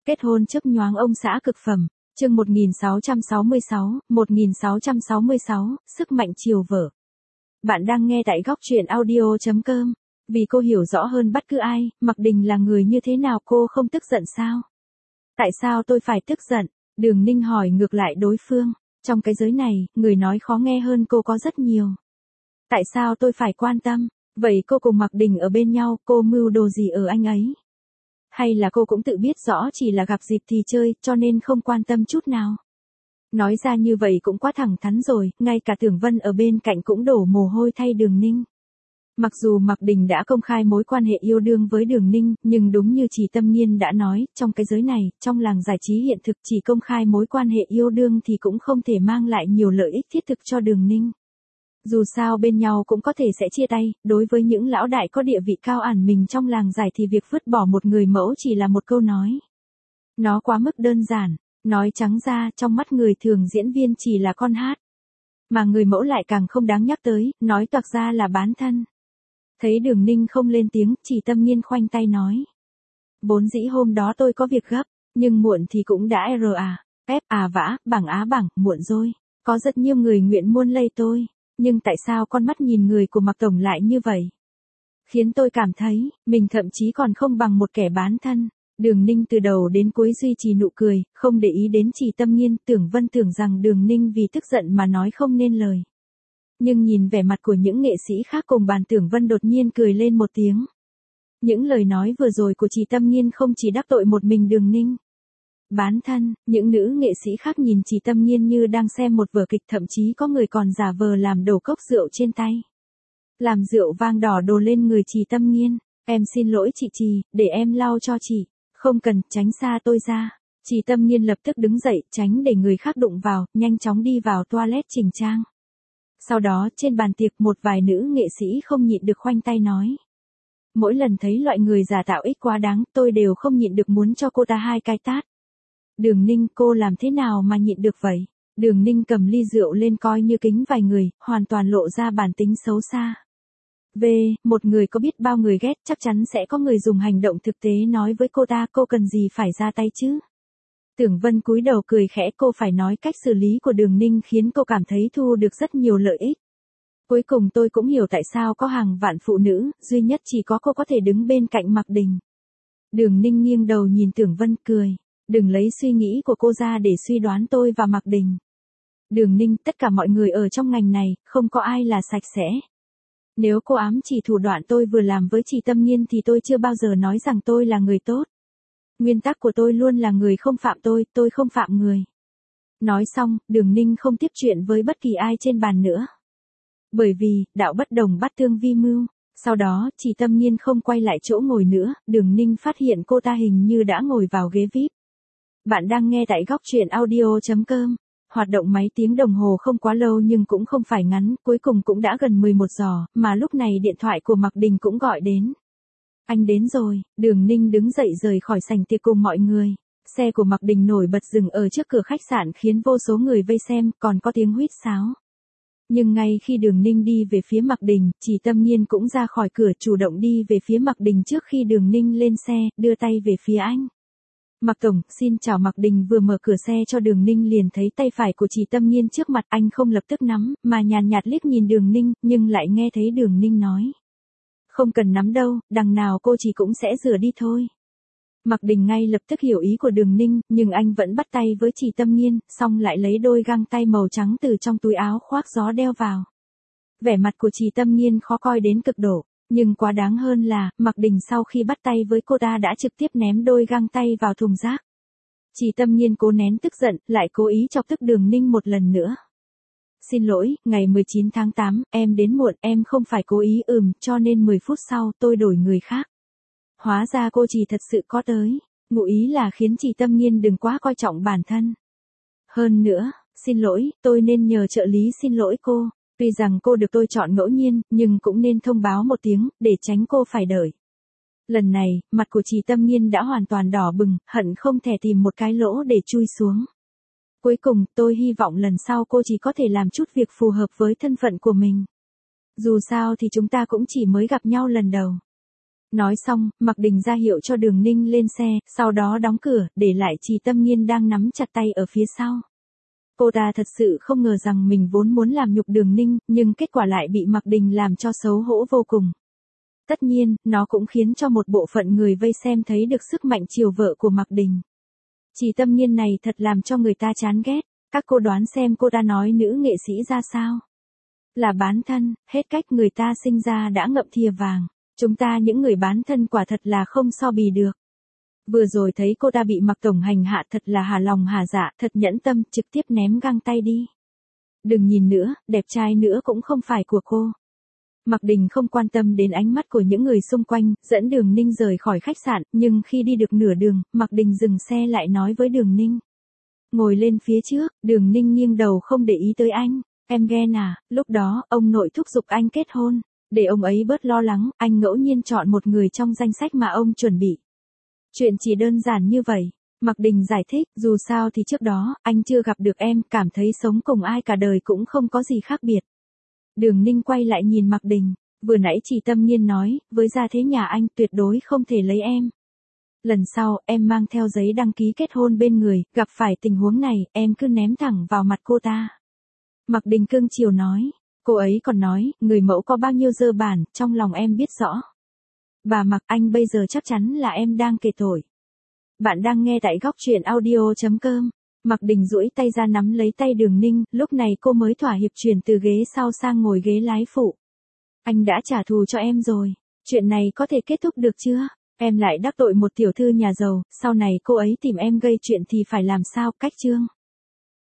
Kết hôn chớp nhoáng ông xã cực phẩm, chương 1666, sức mạnh chiều vợ. Bạn đang nghe tại góc truyện audio.com. Vì cô hiểu rõ hơn bất cứ ai, Mạc Đình là người như thế nào cô không tức giận sao? Tại sao tôi phải tức giận? Đường Ninh hỏi ngược lại đối phương. Trong cái giới này, người nói khó nghe hơn cô có rất nhiều. Tại sao tôi phải quan tâm? Vậy cô cùng Mạc Đình ở bên nhau, cô mưu đồ gì ở anh ấy? Hay là cô cũng tự biết rõ chỉ là gặp dịp thì chơi, cho nên không quan tâm chút nào? Nói ra như vậy cũng quá thẳng thắn rồi, ngay cả Tưởng Vân ở bên cạnh cũng đổ mồ hôi thay Đường Ninh. Mặc dù Mạc Đình đã công khai mối quan hệ yêu đương với Đường Ninh, nhưng đúng như Chỉ Tâm Nghiên đã nói, trong cái giới này, trong làng giải trí hiện thực chỉ công khai mối quan hệ yêu đương thì cũng không thể mang lại nhiều lợi ích thiết thực cho Đường Ninh. Dù sao bên nhau cũng có thể sẽ chia tay, đối với những lão đại có địa vị cao ẩn mình trong làng giải thì việc vứt bỏ một người mẫu chỉ là một câu nói. Nó quá mức đơn giản, nói trắng ra trong mắt người thường diễn viên chỉ là con hát. Mà người mẫu lại càng không đáng nhắc tới, nói toạc ra là bán thân. Thấy Đường Ninh không lên tiếng, Chỉ Tâm Nghiên khoanh tay nói. Vốn dĩ hôm đó tôi có việc gấp, nhưng muộn thì cũng đã bảng, muộn rồi. Có rất nhiều người nguyện muôn lây tôi. Nhưng tại sao con mắt nhìn người của Mạc Tổng lại như vậy? Khiến tôi cảm thấy, mình thậm chí còn không bằng một kẻ bán thân. Đường Ninh từ đầu đến cuối duy trì nụ cười, không để ý đến Chỉ Tâm Nghiên. Tưởng Vân tưởng rằng Đường Ninh vì tức giận mà nói không nên lời. Nhưng nhìn vẻ mặt của những nghệ sĩ khác cùng bàn, Tưởng Vân đột nhiên cười lên một tiếng. Những lời nói vừa rồi của Chỉ Tâm Nghiên không chỉ đắc tội một mình Đường Ninh. Bán thân, những nữ nghệ sĩ khác nhìn Chỉ Tâm Nghiên như đang xem một vở kịch, thậm chí có người còn giả vờ làm đổ cốc rượu trên tay. Làm rượu vang đỏ đổ lên người Chỉ Tâm Nghiên. Em xin lỗi chị Trì, để em lau cho chị. Không cần, tránh xa tôi ra. Chỉ Tâm Nghiên lập tức đứng dậy, tránh để người khác đụng vào, nhanh chóng đi vào toilet chỉnh trang. Sau đó, trên bàn tiệc một vài nữ nghệ sĩ không nhịn được khoanh tay nói. Mỗi lần thấy loại người giả tạo ích quá đáng, tôi đều không nhịn được muốn cho cô ta 2 cái tát. Đường Ninh, cô làm thế nào mà nhịn được vậy? Đường Ninh cầm ly rượu lên coi như kính vài người, hoàn toàn lộ ra bản tính xấu xa. Một người có biết bao người ghét, chắc chắn sẽ có người dùng hành động thực tế nói với cô ta, cô cần gì phải ra tay chứ? Tưởng Vân cúi đầu cười khẽ, cô phải nói cách xử lý của Đường Ninh khiến cô cảm thấy thu được rất nhiều lợi ích. Cuối cùng tôi cũng hiểu tại sao có hàng vạn phụ nữ, duy nhất chỉ có cô có thể đứng bên cạnh Mạc Đình. Đường Ninh nghiêng đầu nhìn Tưởng Vân cười. Đừng lấy suy nghĩ của cô ra để suy đoán tôi và Mạc Đình. Đường Ninh, tất cả mọi người ở trong ngành này, không có ai là sạch sẽ. Nếu cô ám chỉ thủ đoạn tôi vừa làm với Chỉ Tâm Nghiên thì tôi chưa bao giờ nói rằng tôi là người tốt. Nguyên tắc của tôi luôn là người không phạm tôi không phạm người. Nói xong, Đường Ninh không tiếp chuyện với bất kỳ ai trên bàn nữa. Bởi vì, đạo bất đồng bắt tương vi mưu. Sau đó, Chỉ Tâm Nghiên không quay lại chỗ ngồi nữa, Đường Ninh phát hiện cô ta hình như đã ngồi vào ghế VIP. Bạn đang nghe tại góc truyện audio.com. Hoạt động máy tiếng đồng hồ không quá lâu nhưng cũng không phải ngắn, cuối cùng cũng đã gần 11 giờ, mà lúc này điện thoại của Mạc Đình cũng gọi đến. Anh đến rồi, Đường Ninh đứng dậy rời khỏi sảnh tiệc cùng mọi người. Xe của Mạc Đình nổi bật dừng ở trước cửa khách sạn khiến vô số người vây xem, còn có tiếng huýt sáo. Nhưng ngay khi Đường Ninh đi về phía Mạc Đình, Chỉ Tâm Nghiên cũng ra khỏi cửa chủ động đi về phía Mạc Đình trước khi Đường Ninh lên xe, đưa tay về phía anh. Mạc Tổng, xin chào. Mạc Đình vừa mở cửa xe cho Đường Ninh liền thấy tay phải của Chỉ Tâm Nghiên trước mặt, anh không lập tức nắm, mà nhàn nhạt liếc nhìn Đường Ninh, nhưng lại nghe thấy Đường Ninh nói. Không cần nắm đâu, đằng nào cô chỉ cũng sẽ rửa đi thôi. Mạc Đình ngay lập tức hiểu ý của Đường Ninh, nhưng anh vẫn bắt tay với Chỉ Tâm Nghiên, xong lại lấy đôi găng tay màu trắng từ trong túi áo khoác gió đeo vào. Vẻ mặt của Chỉ Tâm Nghiên khó coi đến cực độ. Nhưng quá đáng hơn là, Mạc Đình sau khi bắt tay với cô ta đã trực tiếp ném đôi găng tay vào thùng rác. Chỉ Tâm Nghiên cố nén tức giận, lại cố ý chọc tức Đường Ninh một lần nữa. Xin lỗi, ngày 19 tháng 8, em đến muộn, em không phải cố ý cho nên 10 phút sau tôi đổi người khác. Hóa ra cô chỉ thật sự có tới. Ngụ ý là khiến Chỉ Tâm Nghiên đừng quá coi trọng bản thân. Hơn nữa, xin lỗi, tôi nên nhờ trợ lý xin lỗi cô. Tuy rằng cô được tôi chọn ngẫu nhiên, nhưng cũng nên thông báo một tiếng, để tránh cô phải đợi. Lần này, mặt của Chỉ Tâm Nghiên đã hoàn toàn đỏ bừng, hận không thể tìm một cái lỗ để chui xuống. Cuối cùng, tôi hy vọng lần sau cô chỉ có thể làm chút việc phù hợp với thân phận của mình. Dù sao thì chúng ta cũng chỉ mới gặp nhau lần đầu. Nói xong, Mạc Đình ra hiệu cho Đường Ninh lên xe, sau đó đóng cửa, để lại Trì Tâm Nghiên đang nắm chặt tay ở phía sau. Cô ta thật sự không ngờ rằng mình vốn muốn làm nhục Đường Ninh, nhưng kết quả lại bị Mạc Đình làm cho xấu hổ vô cùng. Tất nhiên, nó cũng khiến cho một bộ phận người vây xem thấy được sức mạnh chiều vợ của Mạc Đình. Trì Tâm Nghiên này thật làm cho người ta chán ghét. Các cô đoán xem cô ta nói nữ nghệ sĩ ra sao? Là bán thân, hết cách, người ta sinh ra đã ngậm thìa vàng. Chúng ta những người bán thân quả thật là không so bì được. Vừa rồi thấy cô ta bị Mạc Tổng hành hạ thật là hà lòng hà dạ, thật nhẫn tâm, trực tiếp ném găng tay đi. Đừng nhìn nữa, đẹp trai nữa cũng không phải của cô. Mạc Đình không quan tâm đến ánh mắt của những người xung quanh, dẫn Đường Ninh rời khỏi khách sạn, nhưng khi đi được nửa đường, Mạc Đình dừng xe lại nói với Đường Ninh. Ngồi lên phía trước, Đường Ninh nghiêng đầu không để ý tới anh. Em ghen à? Lúc đó, ông nội thúc giục anh kết hôn. Để ông ấy bớt lo lắng, anh ngẫu nhiên chọn một người trong danh sách mà ông chuẩn bị. Chuyện chỉ đơn giản như vậy. Mạc Đình giải thích, dù sao thì trước đó, anh chưa gặp được em, cảm thấy sống cùng ai cả đời cũng không có gì khác biệt. Đường Ninh quay lại nhìn Mạc Đình, vừa nãy Trì Tâm Nghiên nói, với gia thế nhà anh tuyệt đối không thể lấy em. Lần sau, em mang theo giấy đăng ký kết hôn bên người, gặp phải tình huống này, em cứ ném thẳng vào mặt cô ta. Mạc Đình cưng chiều nói, cô ấy còn nói, người mẫu có bao nhiêu dơ bản, trong lòng em biết rõ. Bà Mạc, anh bây giờ chắc chắn là em đang kể tội. Bạn đang nghe tại góc truyện audio.com. Mạc Đình duỗi tay ra nắm lấy tay Đường Ninh, lúc này cô mới thỏa hiệp chuyển từ ghế sau sang ngồi ghế lái phụ. Anh đã trả thù cho em rồi, chuyện này có thể kết thúc được chưa? Em lại đắc tội một tiểu thư nhà giàu, sau này cô ấy tìm em gây chuyện thì phải làm sao, cách chương.